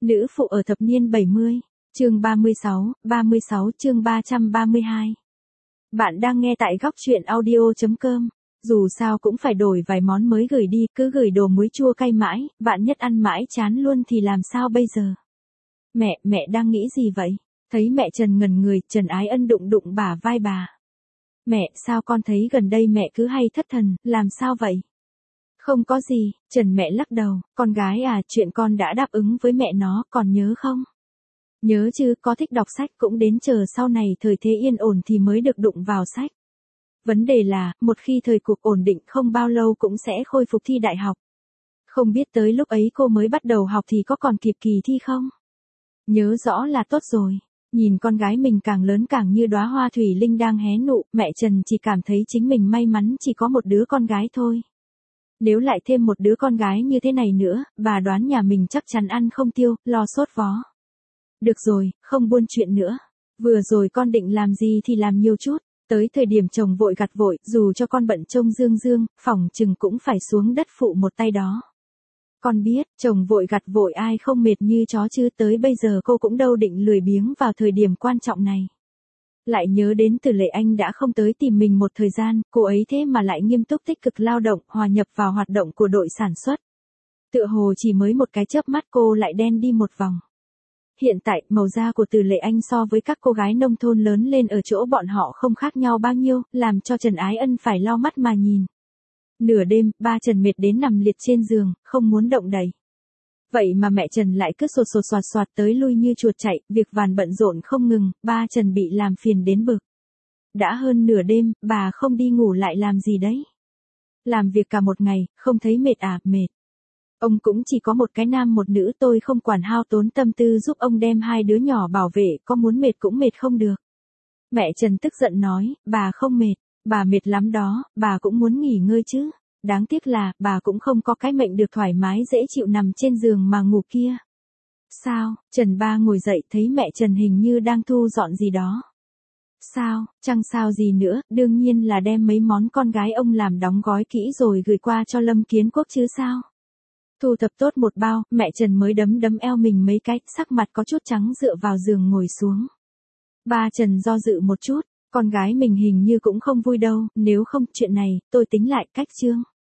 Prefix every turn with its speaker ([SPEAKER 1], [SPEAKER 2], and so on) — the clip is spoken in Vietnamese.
[SPEAKER 1] Nữ phụ ở thập niên 70, chương 36 chương 332. Bạn đang nghe tại góc truyện audio.com. Dù sao cũng phải đổi vài món mới gửi đi, cứ gửi đồ muối chua cay mãi, vạn nhất ăn mãi chán luôn thì làm sao bây giờ? Mẹ đang nghĩ gì vậy? Thấy mẹ Trần ngẩn người, Trần Ái Ân đụng đụng bả vai bà. Mẹ, sao con thấy gần đây mẹ cứ hay thất thần, làm sao vậy? Không có gì, Trần mẹ lắc đầu, con gái à, chuyện con đã đáp ứng với mẹ nó, còn nhớ không? Nhớ chứ, có thích đọc sách cũng đến chờ sau này thời thế yên ổn thì mới được đụng vào sách. Vấn đề là, một khi thời cuộc ổn định không bao lâu cũng sẽ khôi phục thi đại học. Không biết tới lúc ấy cô mới bắt đầu học thì có còn kịp kỳ thi không? Nhớ rõ là tốt rồi. Nhìn con gái mình càng lớn càng như đóa hoa thủy linh đang hé nụ, mẹ Trần chỉ cảm thấy chính mình may mắn chỉ có một đứa con gái thôi. Nếu lại thêm một đứa con gái như thế này nữa, bà đoán nhà mình chắc chắn ăn không tiêu, lo sốt vó. Được rồi, không buôn chuyện nữa. Vừa rồi con định làm gì thì làm nhiều chút. Tới thời điểm chồng vội gặt vội, dù cho con bận trông Dương, phỏng chừng cũng phải xuống đất phụ một tay đó. Con biết, chồng vội gặt vội ai không mệt như chó chứ, tới bây giờ cô cũng đâu định lười biếng vào thời điểm quan trọng này. Lại nhớ đến Từ Lệ Anh đã không tới tìm mình một thời gian, cô ấy thế mà lại nghiêm túc tích cực lao động, hòa nhập vào hoạt động của đội sản xuất. Tựa hồ chỉ mới một cái chớp mắt cô lại đen đi một vòng. Hiện tại, màu da của Từ Lệ Anh so với các cô gái nông thôn lớn lên ở chỗ bọn họ không khác nhau bao nhiêu, làm cho Trần Ái Ân phải lau mắt mà nhìn. Nửa đêm, ba Trần mệt đến nằm liệt trên giường, không muốn động đậy. Vậy mà mẹ Trần lại cứ sột soạt tới lui như chuột chạy, việc vàn bận rộn không ngừng, ba Trần bị làm phiền đến bực. Đã hơn nửa đêm, bà không đi ngủ lại làm gì đấy? Làm việc cả một ngày, không thấy mệt à? Mệt. Ông cũng chỉ có một cái nam một nữ, tôi không quản hao tốn tâm tư giúp ông đem hai đứa nhỏ bảo vệ, có muốn mệt cũng mệt không được. Mẹ Trần tức giận nói, bà không mệt, bà mệt lắm đó, bà cũng muốn nghỉ ngơi chứ. Đáng tiếc là, bà cũng không có cái mệnh được thoải mái dễ chịu nằm trên giường mà ngủ kia. Sao? Trần ba ngồi dậy thấy mẹ Trần hình như đang thu dọn gì đó. Sao? Chẳng sao gì nữa, đương nhiên là đem mấy món con gái ông làm đóng gói kỹ rồi gửi qua cho Lâm Kiến Quốc chứ sao? Thu thập tốt một bao, mẹ Trần mới đấm eo mình mấy cái, sắc mặt có chút trắng dựa vào giường ngồi xuống. Ba Trần do dự một chút, con gái mình hình như cũng không vui đâu, nếu không, chuyện này, tôi tính lại cách chương.